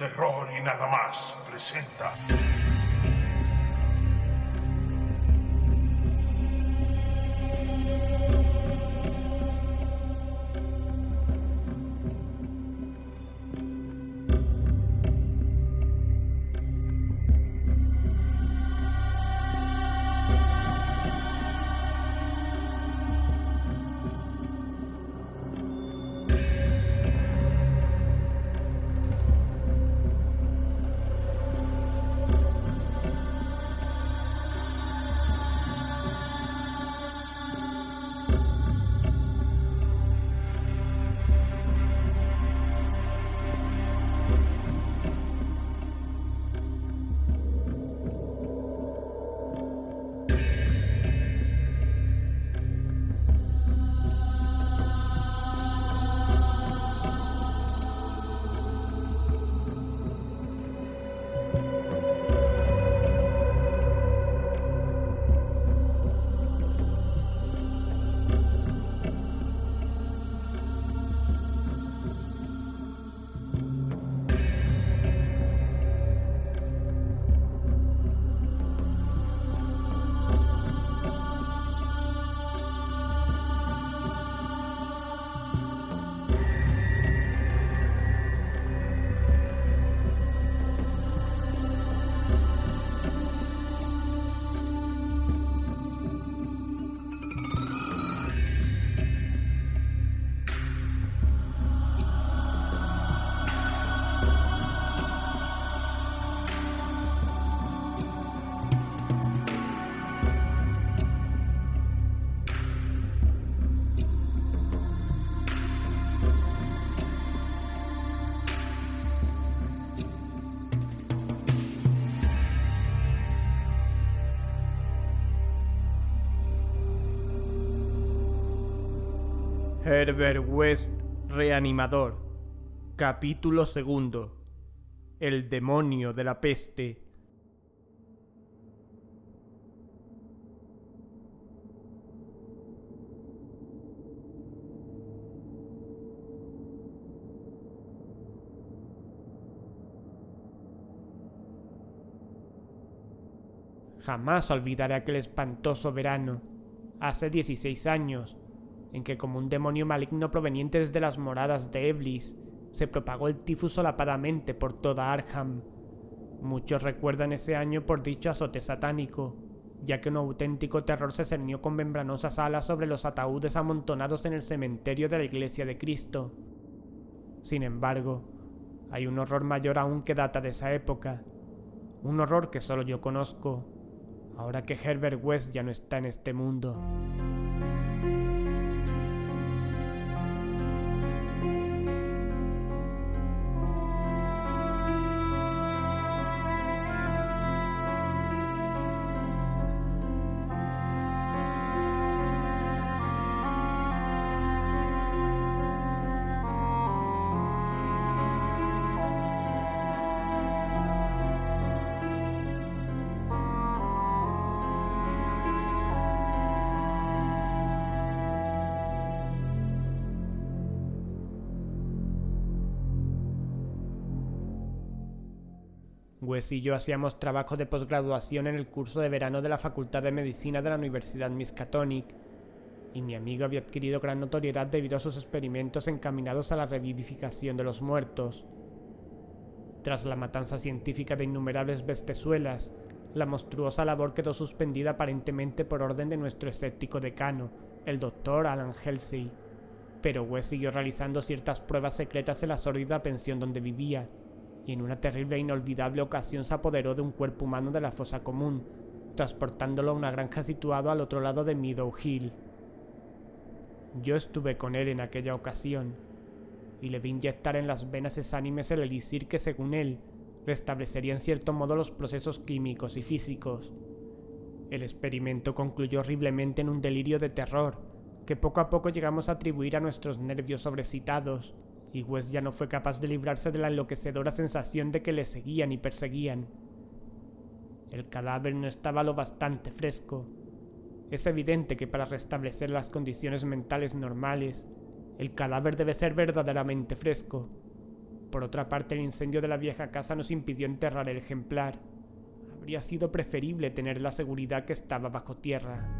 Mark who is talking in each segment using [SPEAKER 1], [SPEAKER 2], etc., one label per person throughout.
[SPEAKER 1] Terror y nada más presenta.
[SPEAKER 2] Herbert West, reanimador. Capítulo 2. El demonio de la peste. Jamás olvidaré aquel espantoso verano, hace 16 años, en que como un demonio maligno proveniente desde las moradas de Eblis, se propagó el tifus solapadamente por toda Arkham. Muchos recuerdan ese año por dicho azote satánico, ya que un auténtico terror se cernió con membranosas alas sobre los ataúdes amontonados en el cementerio de la Iglesia de Cristo. Sin embargo, hay un horror mayor aún que data de esa época, un horror que solo yo conozco, ahora que Herbert West ya no está en este mundo. Wes y yo hacíamos trabajos de posgraduación en el curso de verano de la Facultad de Medicina de la Universidad Miskatonic, y mi amigo había adquirido gran notoriedad debido a sus experimentos encaminados a la revivificación de los muertos. Tras la matanza científica de innumerables bestezuelas, la monstruosa labor quedó suspendida aparentemente por orden de nuestro escéptico decano, el Dr. Alan Halsey, pero Wes siguió realizando ciertas pruebas secretas en la sórdida pensión donde vivía, y en una terrible e inolvidable ocasión se apoderó de un cuerpo humano de la fosa común, transportándolo a una granja situada al otro lado de Meadow Hill. Yo estuve con él en aquella ocasión, y le vi inyectar en las venas exánimes el elixir que, según él, restablecería en cierto modo los procesos químicos y físicos. El experimento concluyó horriblemente en un delirio de terror, que poco a poco llegamos a atribuir a nuestros nervios sobrecitados, y Wes ya no fue capaz de librarse de la enloquecedora sensación de que le seguían y perseguían. El cadáver no estaba lo bastante fresco. Es evidente que para restablecer las condiciones mentales normales, el cadáver debe ser verdaderamente fresco. Por otra parte, el incendio de la vieja casa nos impidió enterrar el ejemplar. Habría sido preferible tener la seguridad que estaba bajo tierra.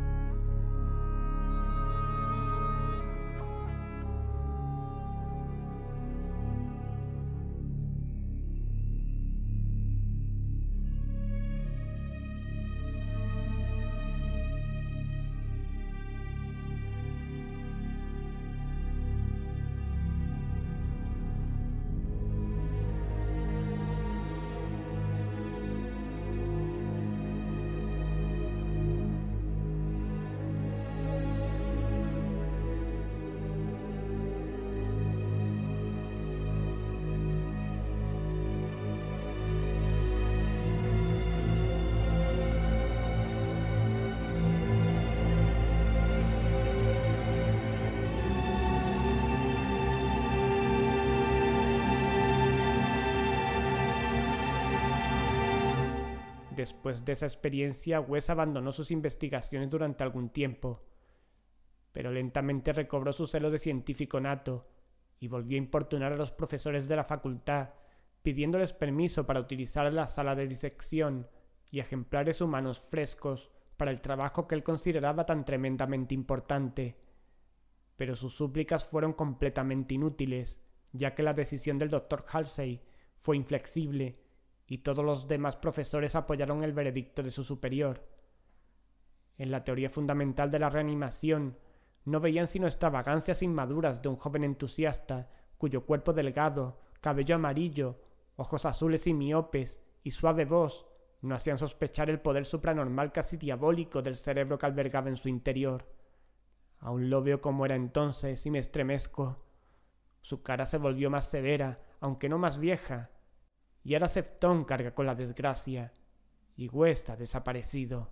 [SPEAKER 2] Después de esa experiencia, Wes abandonó sus investigaciones durante algún tiempo, pero lentamente recobró su celo de científico nato y volvió a importunar a los profesores de la facultad, pidiéndoles permiso para utilizar la sala de disección y ejemplares humanos frescos para el trabajo que él consideraba tan tremendamente importante. Pero sus súplicas fueron completamente inútiles, ya que la decisión del Dr. Halsey fue inflexible y todos los demás profesores apoyaron el veredicto de su superior. En la teoría fundamental de la reanimación, no veían sino extravagancias inmaduras de un joven entusiasta cuyo cuerpo delgado, cabello amarillo, ojos azules y miopes y suave voz no hacían sospechar el poder supranormal casi diabólico del cerebro que albergaba en su interior. Aún lo veo como era entonces y me estremezco. Su cara se volvió más severa, aunque no más vieja, y ahora Sefton carga con la desgracia, y West ha desaparecido.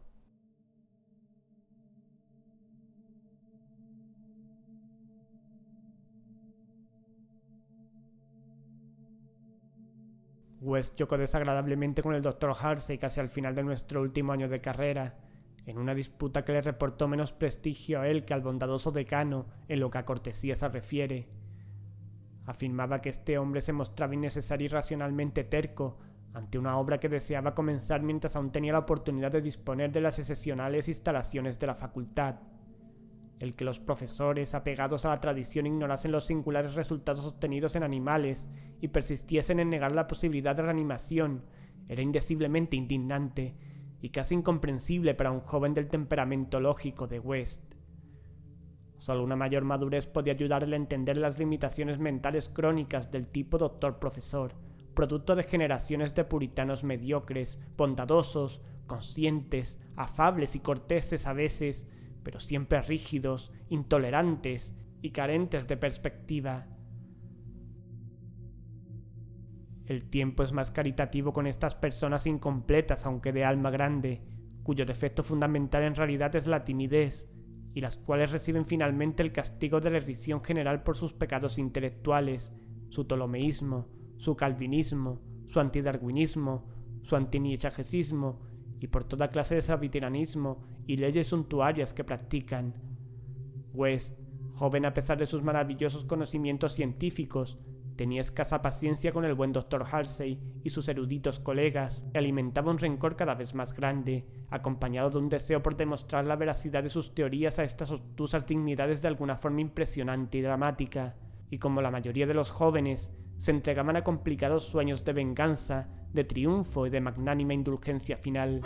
[SPEAKER 2] West chocó desagradablemente con el Dr. Halsey casi al final de nuestro último año de carrera, en una disputa que le reportó menos prestigio a él que al bondadoso decano en lo que a cortesía se refiere. Afirmaba que este hombre se mostraba innecesario y irracionalmente terco ante una obra que deseaba comenzar mientras aún tenía la oportunidad de disponer de las excepcionales instalaciones de la facultad. El que los profesores, apegados a la tradición, ignorasen los singulares resultados obtenidos en animales y persistiesen en negar la posibilidad de reanimación era indeciblemente indignante y casi incomprensible para un joven del temperamento lógico de West. Solo una mayor madurez podía ayudarle a entender las limitaciones mentales crónicas del tipo doctor-profesor, producto de generaciones de puritanos mediocres, bondadosos, conscientes, afables y corteses a veces, pero siempre rígidos, intolerantes y carentes de perspectiva. El tiempo es más caritativo con estas personas incompletas, aunque de alma grande, cuyo defecto fundamental en realidad es la timidez, y las cuales reciben finalmente el castigo de la irrisión general por sus pecados intelectuales, su ptolomeísmo, su calvinismo, su antidarwinismo, su antinietzscheismo y por toda clase de sabiteranismo y leyes suntuarias que practican. West, joven a pesar de sus maravillosos conocimientos científicos, tenía escasa paciencia con el buen Dr. Halsey y sus eruditos colegas y alimentaba un rencor cada vez más grande, acompañado de un deseo por demostrar la veracidad de sus teorías a estas obtusas dignidades de alguna forma impresionante y dramática, y como la mayoría de los jóvenes, se entregaban a complicados sueños de venganza, de triunfo y de magnánima indulgencia final.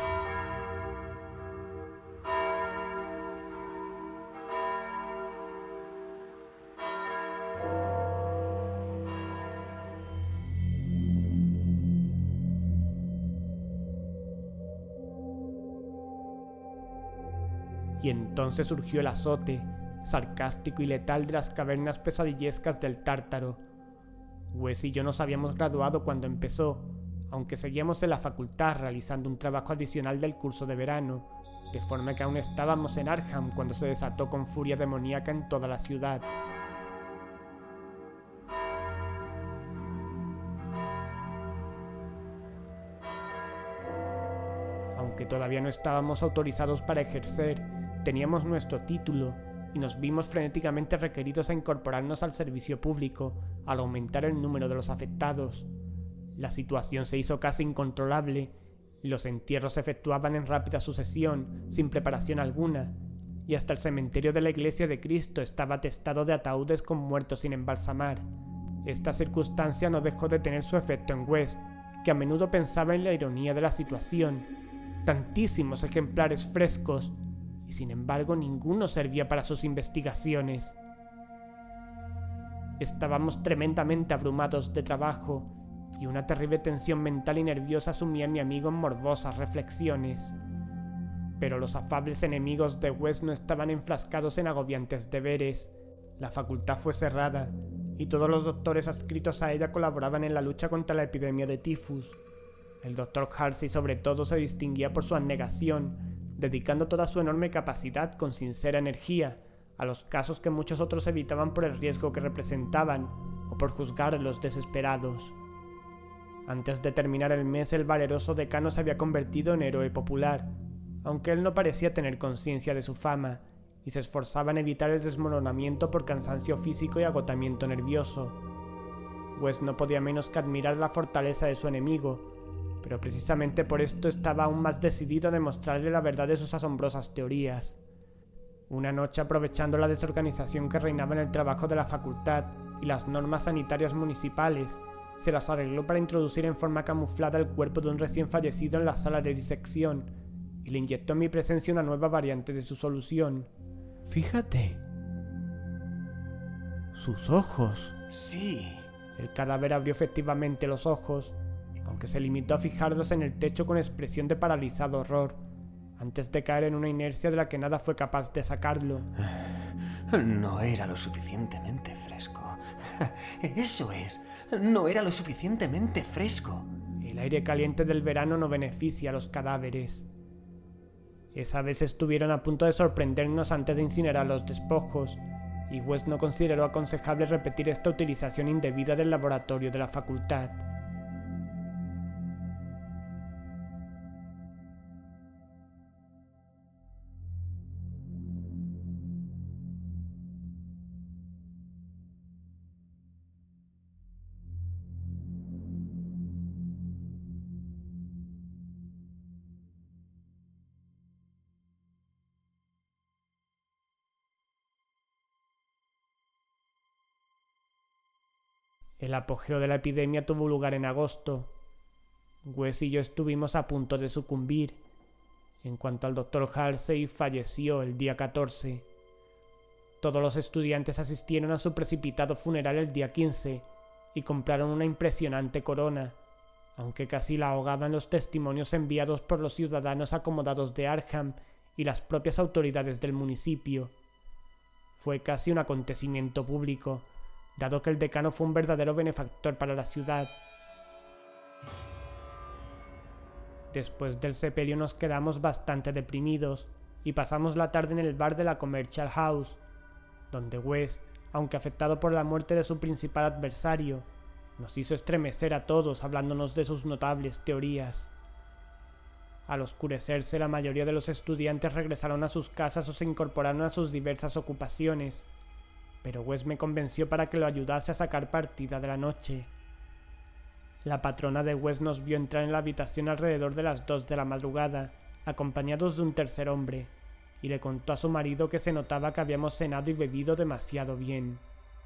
[SPEAKER 2] Y entonces surgió el azote, sarcástico y letal de las cavernas pesadillescas del Tártaro. Wes y yo nos habíamos graduado cuando empezó, aunque seguíamos en la facultad realizando un trabajo adicional del curso de verano, de forma que aún estábamos en Arkham cuando se desató con furia demoníaca en toda la ciudad. Aunque todavía no estábamos autorizados para ejercer, teníamos nuestro título y nos vimos frenéticamente requeridos a incorporarnos al servicio público, al aumentar el número de los afectados. La situación se hizo casi incontrolable y los entierros se efectuaban en rápida sucesión, sin preparación alguna, y hasta el cementerio de la Iglesia de Cristo estaba atestado de ataúdes con muertos sin embalsamar. Esta circunstancia no dejó de tener su efecto en West, que a menudo pensaba en la ironía de la situación. Tantísimos ejemplares frescos, y sin embargo ninguno servía para sus investigaciones. Estábamos tremendamente abrumados de trabajo, y una terrible tensión mental y nerviosa sumía a mi amigo en morbosas reflexiones. Pero los afables enemigos de West no estaban enfrascados en agobiantes deberes. La facultad fue cerrada, y todos los doctores adscritos a ella colaboraban en la lucha contra la epidemia de tifus. El doctor Halsey sobre todo se distinguía por su abnegación, dedicando toda su enorme capacidad con sincera energía a los casos que muchos otros evitaban por el riesgo que representaban o por juzgar a los desesperados. Antes de terminar el mes, el valeroso decano se había convertido en héroe popular, aunque él no parecía tener conciencia de su fama, y se esforzaba en evitar el desmoronamiento por cansancio físico y agotamiento nervioso. West no podía menos que admirar la fortaleza de su enemigo, pero precisamente por esto estaba aún más decidido a demostrarle la verdad de sus asombrosas teorías. Una noche, aprovechando la desorganización que reinaba en el trabajo de la facultad y las normas sanitarias municipales, se las arregló para introducir en forma camuflada el cuerpo de un recién fallecido en la sala de disección, y le inyectó en mi presencia una nueva variante de su solución.
[SPEAKER 3] Fíjate. Sus ojos.
[SPEAKER 4] Sí.
[SPEAKER 2] El cadáver abrió efectivamente los ojos, aunque se limitó a fijarlos en el techo con expresión de paralizado horror, antes de caer en una inercia de la que nada fue capaz de sacarlo.
[SPEAKER 4] No era lo suficientemente fresco. Eso es, no era lo suficientemente fresco.
[SPEAKER 2] El aire caliente del verano no beneficia a los cadáveres. Esa vez estuvieron a punto de sorprendernos antes de incinerar los despojos, y West no consideró aconsejable repetir esta utilización indebida del laboratorio de la facultad. El apogeo de la epidemia tuvo lugar en agosto. Wes y yo estuvimos a punto de sucumbir, en cuanto al doctor Halsey falleció el día 14. Todos los estudiantes asistieron a su precipitado funeral el día 15 y compraron una impresionante corona, aunque casi la ahogaban los testimonios enviados por los ciudadanos acomodados de Arkham y las propias autoridades del municipio. Fue casi un acontecimiento público, dado que el decano fue un verdadero benefactor para la ciudad. Después del sepelio nos quedamos bastante deprimidos y pasamos la tarde en el bar de la Commercial House, donde Wes, aunque afectado por la muerte de su principal adversario, nos hizo estremecer a todos hablándonos de sus notables teorías. Al oscurecerse, la mayoría de los estudiantes regresaron a sus casas o se incorporaron a sus diversas ocupaciones, pero Wes me convenció para que lo ayudase a sacar partida de la noche. La patrona de Wes nos vio entrar en la habitación alrededor de las 2 de la madrugada, acompañados de un tercer hombre, y le contó a su marido que se notaba que habíamos cenado y bebido demasiado bien.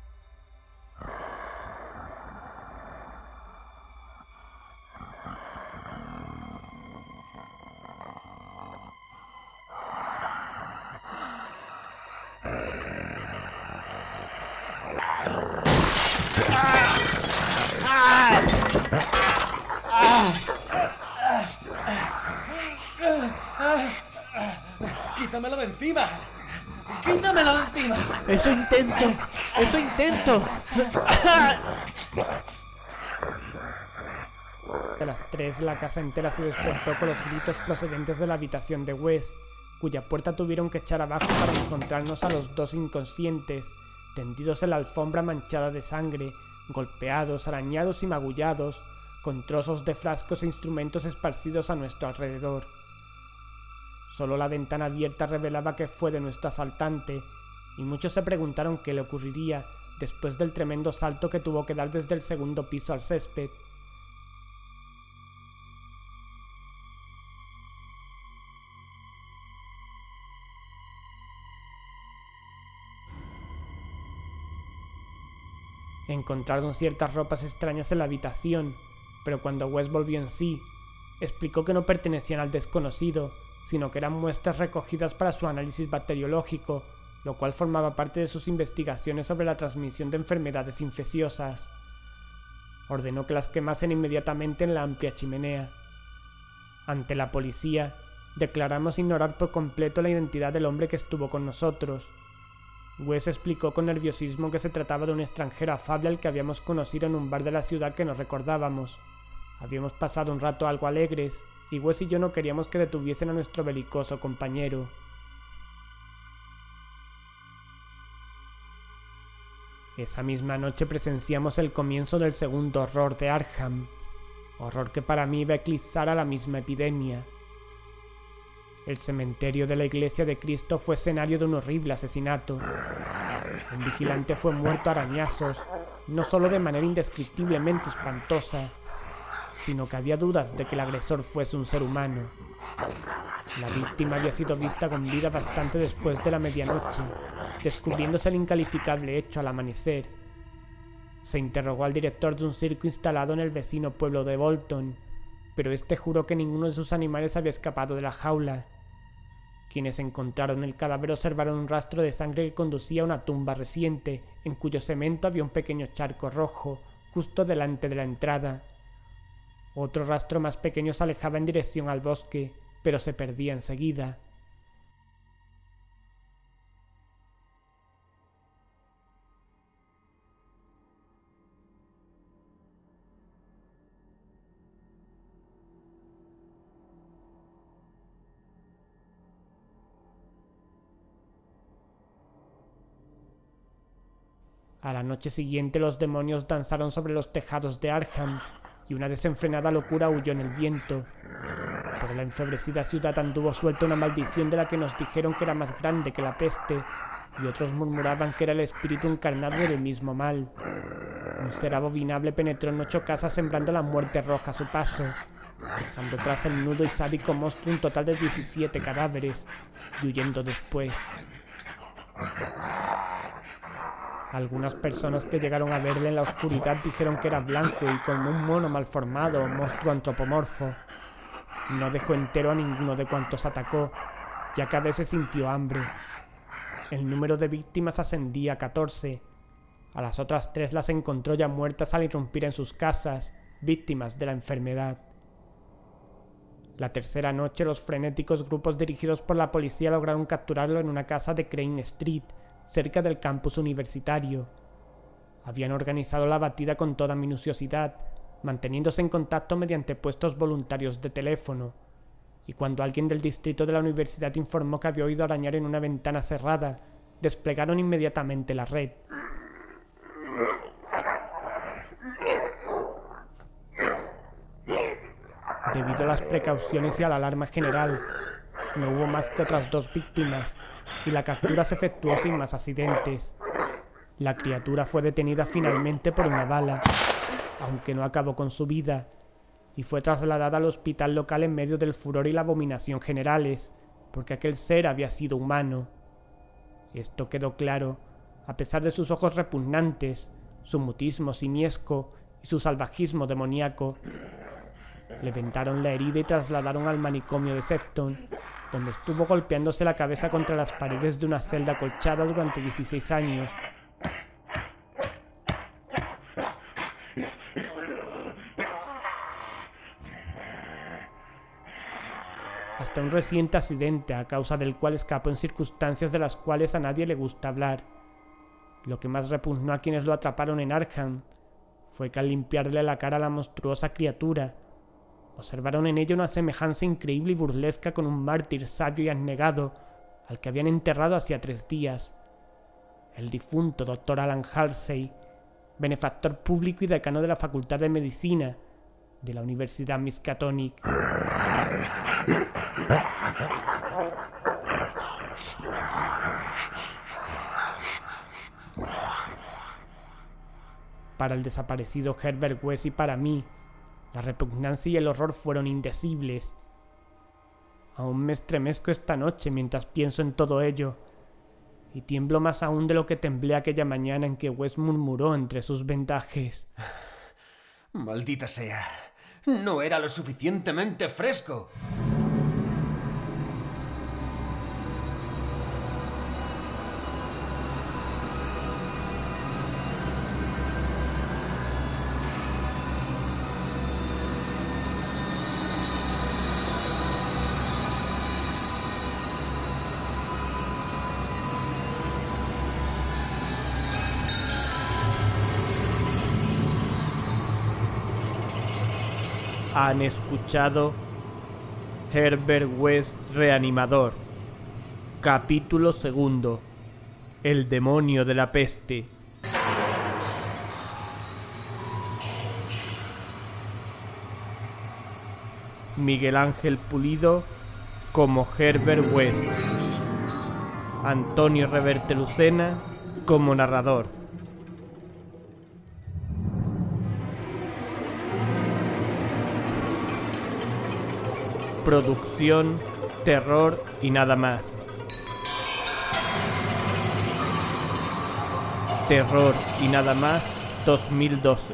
[SPEAKER 4] ¡Quítamelo de encima! ¡Quítamelo de encima!
[SPEAKER 3] ¡Eso intento! ¡Eso intento!
[SPEAKER 2] A las 3 la casa entera se despertó con los gritos procedentes de la habitación de Wes, cuya puerta tuvieron que echar abajo para encontrarnos a los dos inconscientes, tendidos en la alfombra manchada de sangre, golpeados, arañados y magullados, con trozos de frascos e instrumentos esparcidos a nuestro alrededor. Solo la ventana abierta revelaba que fue de nuestro asaltante, y muchos se preguntaron qué le ocurriría después del tremendo salto que tuvo que dar desde el segundo piso al césped. Encontraron ciertas ropas extrañas en la habitación, pero cuando Wes volvió en sí, explicó que no pertenecían al desconocido, sino que eran muestras recogidas para su análisis bacteriológico, lo cual formaba parte de sus investigaciones sobre la transmisión de enfermedades infecciosas. Ordenó que las quemasen inmediatamente en la amplia chimenea. Ante la policía, declaramos ignorar por completo la identidad del hombre que estuvo con nosotros. Wes explicó con nerviosismo que se trataba de un extranjero afable al que habíamos conocido en un bar de la ciudad que nos recordábamos. Habíamos pasado un rato algo alegres, y Wes y yo no queríamos que detuviesen a nuestro belicoso compañero. Esa misma noche presenciamos el comienzo del segundo horror de Arkham, horror que para mí iba a eclipsar a la misma epidemia. El cementerio de la Iglesia de Cristo fue escenario de un horrible asesinato. Un vigilante fue muerto a arañazos, no solo de manera indescriptiblemente espantosa, sino que había dudas de que el agresor fuese un ser humano. La víctima había sido vista con vida bastante después de la medianoche, descubriéndose el incalificable hecho al amanecer. Se interrogó al director de un circo instalado en el vecino pueblo de Bolton, pero este juró que ninguno de sus animales había escapado de la jaula. Quienes encontraron el cadáver observaron un rastro de sangre que conducía a una tumba reciente, en cuyo cemento había un pequeño charco rojo, justo delante de la entrada. Otro rastro más pequeño se alejaba en dirección al bosque, pero se perdía enseguida. A la noche siguiente los demonios danzaron sobre los tejados de Arkham y una desenfrenada locura huyó en el viento. Por la enfebrecida ciudad anduvo suelta una maldición de la que nos dijeron que era más grande que la peste, y otros murmuraban que era el espíritu encarnado del mismo mal. Un ser abominable penetró en 8 casas sembrando la muerte roja a su paso, dejando tras el nudo y sádico monstruo un total de 17 cadáveres, y huyendo después. Algunas personas que llegaron a verle en la oscuridad dijeron que era blanco y como un mono malformado o monstruo antropomorfo. No dejó entero a ninguno de cuantos atacó, ya que a veces sintió hambre. El número de víctimas ascendía a 14. A las otras 3 las encontró ya muertas al irrumpir en sus casas, víctimas de la enfermedad. La tercera noche, los frenéticos grupos dirigidos por la policía lograron capturarlo en una casa de Crane Street, cerca del campus universitario. Habían organizado la batida con toda minuciosidad, manteniéndose en contacto mediante puestos voluntarios de teléfono, y cuando alguien del distrito de la universidad informó que había oído arañar en una ventana cerrada, desplegaron inmediatamente la red. Debido a las precauciones y a la alarma general, no hubo más que otras 2 víctimas, y la captura se efectuó sin más accidentes. La criatura fue detenida finalmente por una bala, aunque no acabó con su vida, y fue trasladada al hospital local en medio del furor y la abominación generales, porque aquel ser había sido humano. Esto quedó claro, a pesar de sus ojos repugnantes, su mutismo simiesco y su salvajismo demoníaco. Le vendaron la herida y trasladaron al manicomio de Sefton, donde estuvo golpeándose la cabeza contra las paredes de una celda acolchada durante 16 años. Hasta un reciente accidente a causa del cual escapó en circunstancias de las cuales a nadie le gusta hablar. Lo que más repugnó a quienes lo atraparon en Arkham fue que al limpiarle la cara a la monstruosa criatura, observaron en ella una semejanza increíble y burlesca con un mártir sabio y abnegado al que habían enterrado hacía 3 días, el difunto Dr. Alan Halsey, benefactor público y decano de la Facultad de Medicina de la Universidad Miskatonic. Para el desaparecido Herbert West y para mí, la repugnancia y el horror fueron indecibles. Aún me estremezco esta noche mientras pienso en todo ello, y tiemblo más aún de lo que temblé aquella mañana en que West murmuró entre sus vendajes:
[SPEAKER 4] Maldita sea. No era lo suficientemente fresco.
[SPEAKER 2] Han escuchado Herbert West Reanimador. Capítulo 2. El demonio de la peste. Miguel Ángel Pulido como Herbert West. Antonio Reverte Lucena como narrador. Producción, terror y nada más. Terror y nada más 2012.